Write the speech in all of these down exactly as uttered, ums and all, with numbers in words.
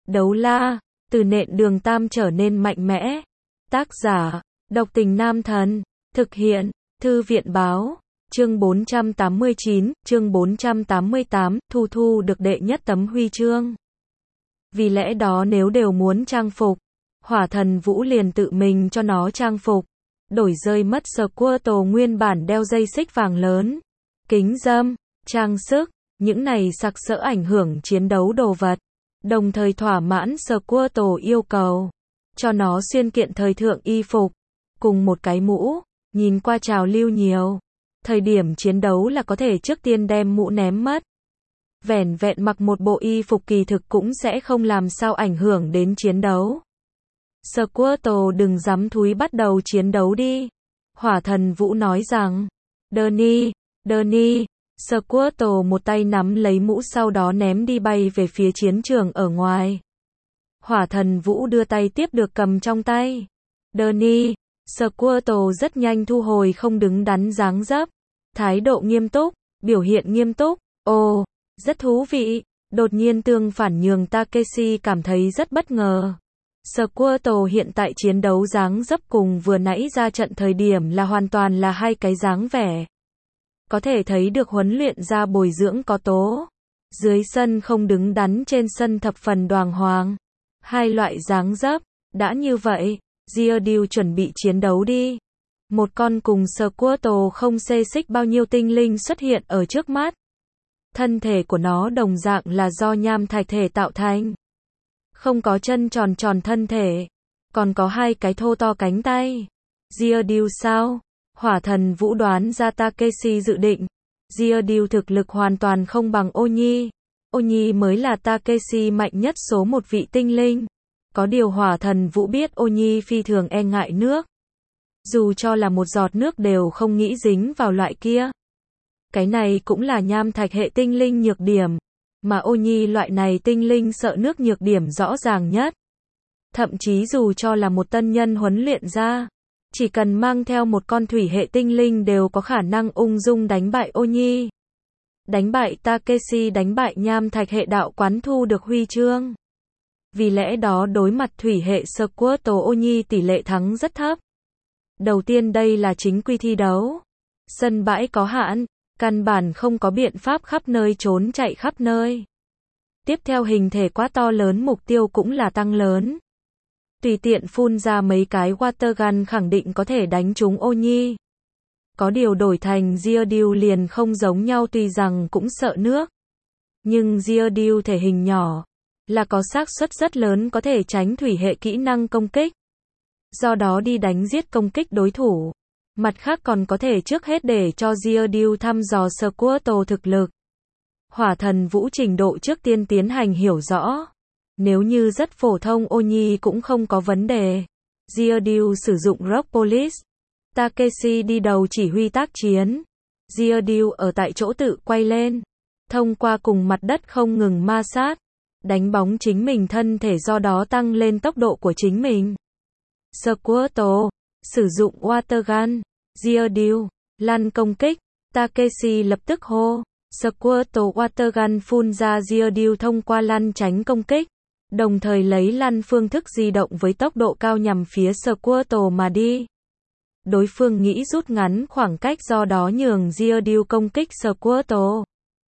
Đấu la, từ nện đường tam trở nên mạnh mẽ. Tác giả, độc tình nam thần. Thực hiện, thư viện báo. Chương bốn trăm tám mươi chín, chương bốn trăm tám mươi tám, Thu Thu được đệ nhất tấm huy chương. Vì lẽ đó nếu đều muốn trang phục, Hỏa Thần Vũ liền tự mình cho nó trang phục. Đổi rơi mất Squirtle nguyên bản đeo dây xích vàng lớn, kính râm, trang sức, những này sặc sỡ ảnh hưởng chiến đấu đồ vật. Đồng thời thỏa mãn Squirtle yêu cầu, cho nó xuyên kiện thời thượng y phục, cùng một cái mũ, nhìn qua trào lưu nhiều. Thời điểm chiến đấu là có thể trước tiên đem mũ ném mất. Vẻn vẹn mặc một bộ y phục kỳ thực cũng sẽ không làm sao ảnh hưởng đến chiến đấu. Squirtle đừng dám thúi bắt đầu chiến đấu đi. Hỏa Thần Vũ nói rằng, Đợni, Đợni. Squirtle một tay nắm lấy mũ sau đó ném đi bay về phía chiến trường ở ngoài. Hỏa Thần Vũ đưa tay tiếp được cầm trong tay. Đợni. Squirtle rất nhanh thu hồi không đứng đắn dáng dấp. Thái độ nghiêm túc, biểu hiện nghiêm túc. Ồ, rất thú vị. Đột nhiên tương phản nhường Takeshi cảm thấy rất bất ngờ. Squirtle hiện tại chiến đấu dáng dấp cùng vừa nãy ra trận thời điểm là hoàn toàn là hai cái dáng vẻ. Có thể thấy được huấn luyện ra bồi dưỡng có tố. Dưới sân không đứng đắn, trên sân thập phần đoàng hoàng. Hai loại dáng dấp. Đã như vậy, Geodude chuẩn bị chiến đấu đi. Một con cùng Squirtle không xê xích bao nhiêu tinh linh xuất hiện ở trước mắt. Thân thể của nó đồng dạng là do nham thạch thể tạo thành. Không có chân tròn tròn thân thể, còn có hai cái thô to cánh tay. Geodude sao? Hỏa Thần Vũ đoán ra Takeshi dự định. Geodude thực lực hoàn toàn không bằng Oni. Oni mới là Takeshi mạnh nhất số một vị tinh linh. Có điều Hỏa Thần Vũ biết Oni phi thường e ngại nước. Dù cho là một giọt nước đều không nghĩ dính vào loại kia. Cái này cũng là nham thạch hệ tinh linh nhược điểm. Mà Oni loại này tinh linh sợ nước nhược điểm rõ ràng nhất. Thậm chí dù cho là một tân nhân huấn luyện ra, chỉ cần mang theo một con thủy hệ tinh linh đều có khả năng ung dung đánh bại Oni. Đánh bại Takeshi, đánh bại nham thạch hệ đạo quán thu được huy chương. Vì lẽ đó đối mặt thủy hệ Squirtle, Oni tỷ lệ thắng rất thấp. Đầu tiên đây là chính quy thi đấu. Sân bãi có hạn, căn bản không có biện pháp khắp nơi trốn chạy khắp nơi. Tiếp theo hình thể quá to lớn, mục tiêu cũng là tăng lớn. Tùy tiện phun ra mấy cái water gun khẳng định có thể đánh trúng Oni. Có điều đổi thành Geodude liền không giống nhau, tuy rằng cũng sợ nước. Nhưng Geodude thể hình nhỏ, là có xác suất rất lớn có thể tránh thủy hệ kỹ năng công kích. Do đó đi đánh giết công kích đối thủ. Mặt khác còn có thể trước hết để cho Geodude thăm dò Squirtle thực lực. Hỏa Thần Vũ trình độ trước tiên tiến hành hiểu rõ. Nếu như rất phổ thông Oni cũng không có vấn đề. Geodude sử dụng Rock Police. Takeshi đi đầu chỉ huy tác chiến. Geodude ở tại chỗ tự quay lên. Thông qua cùng mặt đất không ngừng ma sát. Đánh bóng chính mình thân thể, do đó tăng lên tốc độ của chính mình. Squirtle sử dụng Water Gun. Geodude lăn công kích. Takeshi lập tức hô. Squirtle Water Gun phun ra, Geodude thông qua lăn tránh công kích. Đồng thời lấy lăn phương thức di động với tốc độ cao nhằm phía Squirtle mà đi. Đối phương nghĩ rút ngắn khoảng cách, do đó nhường Geodude công kích Squirtle.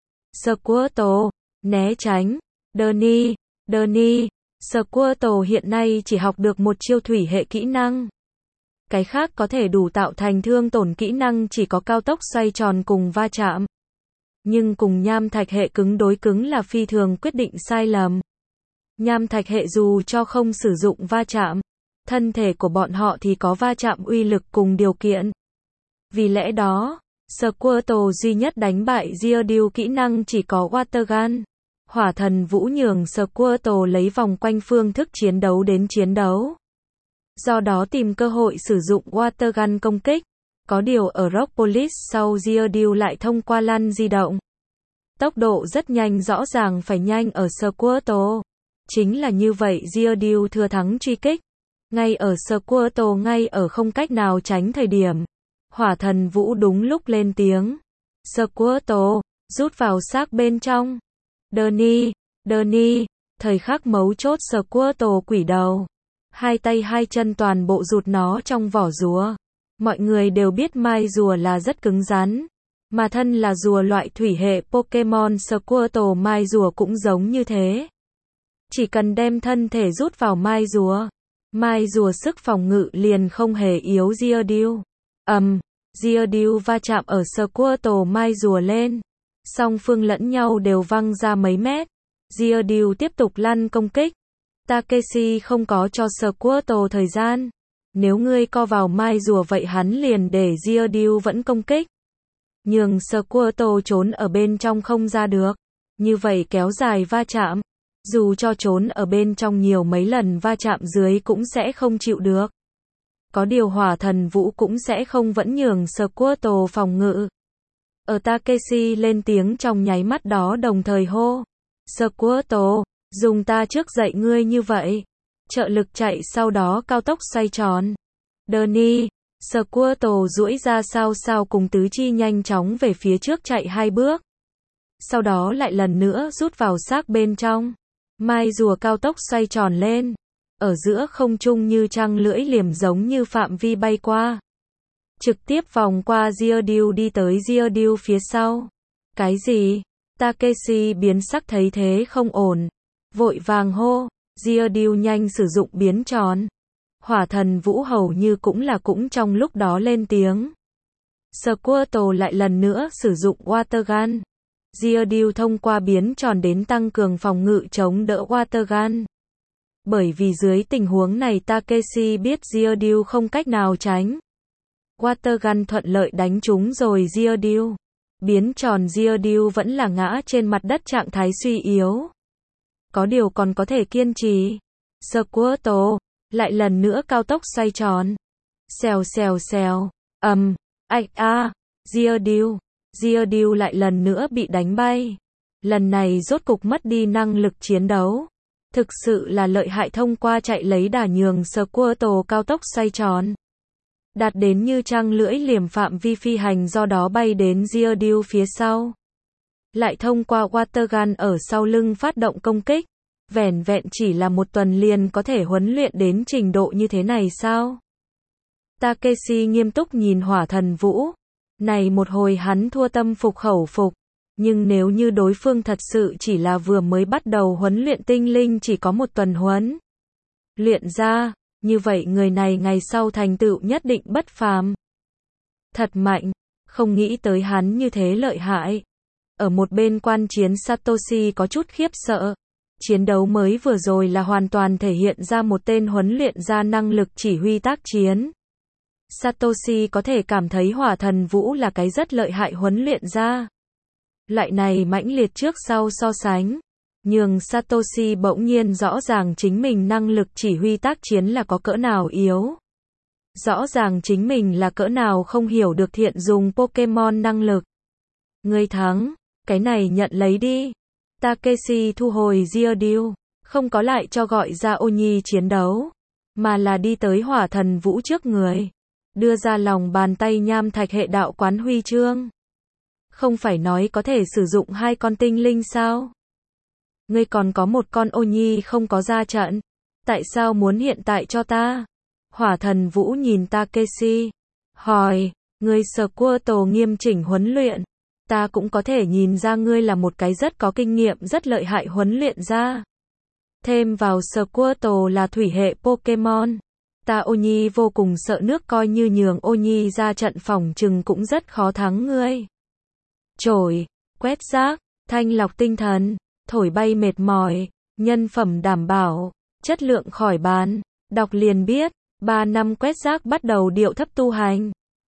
Squirtle né tránh. Đợni, Đợni. Squirtle hiện nay chỉ học được một chiêu thủy hệ kỹ năng. Cái khác có thể đủ tạo thành thương tổn kỹ năng chỉ có cao tốc xoay tròn cùng va chạm. Nhưng cùng nham thạch hệ cứng đối cứng là phi thường quyết định sai lầm. Nham thạch hệ dù cho không sử dụng va chạm, thân thể của bọn họ thì có va chạm uy lực cùng điều kiện. Vì lẽ đó, Squirtle duy nhất đánh bại Geodude kỹ năng chỉ có Water Gun. Hỏa Thần Vũ nhường Squirtle lấy vòng quanh phương thức chiến đấu đến chiến đấu. Do đó tìm cơ hội sử dụng Water Gun công kích. Có điều ở Rock Police sau, Geodude lại thông qua lăn di động. Tốc độ rất nhanh, rõ ràng phải nhanh ở Squirtle. Chính là như vậy, Geodude thừa thắng truy kích. Ngay ở Squirtle ngay ở không cách nào tránh thời điểm. Hỏa Thần Vũ đúng lúc lên tiếng. Squirtle rút vào xác bên trong. Đợni, Đợni. Thời khắc mấu chốt Squirtle quỷ đầu. Hai tay hai chân toàn bộ rụt nó trong vỏ rùa. Mọi người đều biết mai rùa là rất cứng rắn. Mà thân là rùa loại thủy hệ Pokemon Squirtle mai rùa cũng giống như thế. Chỉ cần đem thân thể rút vào mai rùa. Mai rùa sức phòng ngự liền không hề yếu Geodude. Ầm, um, Geodude va chạm ở Squirtle mai rùa lên. Song phương lẫn nhau đều văng ra mấy mét. Geodude tiếp tục lăn công kích. Takeshi không có cho Squirtle thời gian. Nếu ngươi co vào mai rùa vậy hắn liền để Geodude vẫn công kích. Nhường Squirtle trốn ở bên trong không ra được. Như vậy kéo dài va chạm. Dù cho trốn ở bên trong nhiều mấy lần va chạm dưới cũng sẽ không chịu được. Có điều hỏa thần vũ cũng sẽ không vẫn nhường Squirtle phòng ngự. Ở Takeshi lên tiếng trong nháy mắt đó đồng thời hô. Squirtle, dùng ta trước dạy ngươi như vậy. Trợ lực chạy sau đó cao tốc xoay tròn. Đợni, Squirtle duỗi ra sao sao cùng tứ chi nhanh chóng về phía trước chạy hai bước. Sau đó lại lần nữa rút vào xác bên trong. Mai rùa cao tốc xoay tròn lên. Ở giữa không trung như trăng lưỡi liềm giống như phạm vi bay qua. Trực tiếp vòng qua Geodude đi tới Geodude phía sau. Cái gì? Takeshi biến sắc thấy thế không ổn. Vội vàng hô. Geodude nhanh sử dụng biến tròn. Hỏa thần vũ hầu như cũng là cũng trong lúc đó lên tiếng. Squirtle lại lần nữa sử dụng Water Gun. Geodude thông qua biến tròn đến tăng cường phòng ngự chống đỡ Water Gun. Bởi vì dưới tình huống này Takeshi biết Geodude không cách nào tránh. Water Gun thuận lợi đánh trúng rồi Geodude. Biến tròn Geodude vẫn là ngã trên mặt đất trạng thái suy yếu. Có điều còn có thể kiên trì. Squirtle lại lần nữa cao tốc xoay tròn. Xèo xèo xèo. Ầm, um, ạch a, Geodude. Geodude lại lần nữa bị đánh bay. Lần này rốt cục mất đi năng lực chiến đấu. Thực sự là lợi hại thông qua chạy lấy đà nhường Squirtle cao tốc xoay tròn. Đạt đến như trăng lưỡi liềm phạm vi phi hành do đó bay đến Geodude phía sau. Lại thông qua Water Gun ở sau lưng phát động công kích. Vẻn vẹn chỉ là một tuần liền có thể huấn luyện đến trình độ như thế này sao? Takeshi nghiêm túc nhìn hỏa thần vũ. Này một hồi hắn thua tâm phục khẩu phục. Nhưng nếu như đối phương thật sự chỉ là vừa mới bắt đầu huấn luyện tinh linh chỉ có một tuần huấn luyện ra, như vậy người này ngày sau thành tựu nhất định bất phàm. Thật mạnh, không nghĩ tới hắn như thế lợi hại. Ở một bên quan chiến Satoshi có chút khiếp sợ. Chiến đấu mới vừa rồi là hoàn toàn thể hiện ra một tên huấn luyện ra năng lực chỉ huy tác chiến. Satoshi có thể cảm thấy hỏa thần vũ là cái rất lợi hại huấn luyện ra. Loại này mãnh liệt trước sau so sánh. Nhưng Satoshi bỗng nhiên rõ ràng chính mình năng lực chỉ huy tác chiến là có cỡ nào yếu. Rõ ràng chính mình là cỡ nào không hiểu được thiện dùng Pokemon năng lực. Ngươi thắng, cái này nhận lấy đi. Takeshi thu hồi Geodude, không có lại cho gọi ra Oni chiến đấu, mà là đi tới hỏa thần vũ trước người. Đưa ra lòng bàn tay nham thạch hệ đạo quán huy chương. Không phải nói có thể sử dụng hai con tinh linh sao? Ngươi còn có một con Oni không có ra trận. Tại sao muốn hiện tại cho ta? Hỏa thần vũ nhìn Takeshi. Hỏi, ngươi Squirtle nghiêm chỉnh huấn luyện. Ta cũng có thể nhìn ra ngươi là một cái rất có kinh nghiệm rất lợi hại huấn luyện ra. Thêm vào Squirtle là thủy hệ Pokemon. Ta Oni vô cùng sợ nước coi như nhường Oni ra trận phòng chừng cũng rất khó thắng ngươi. Chổi, quét rác, thanh lọc tinh thần, thổi bay mệt mỏi, nhân phẩm đảm bảo, chất lượng khỏi bàn. Đọc liền biết, ba năm quét rác bắt đầu điệu thấp tu hành.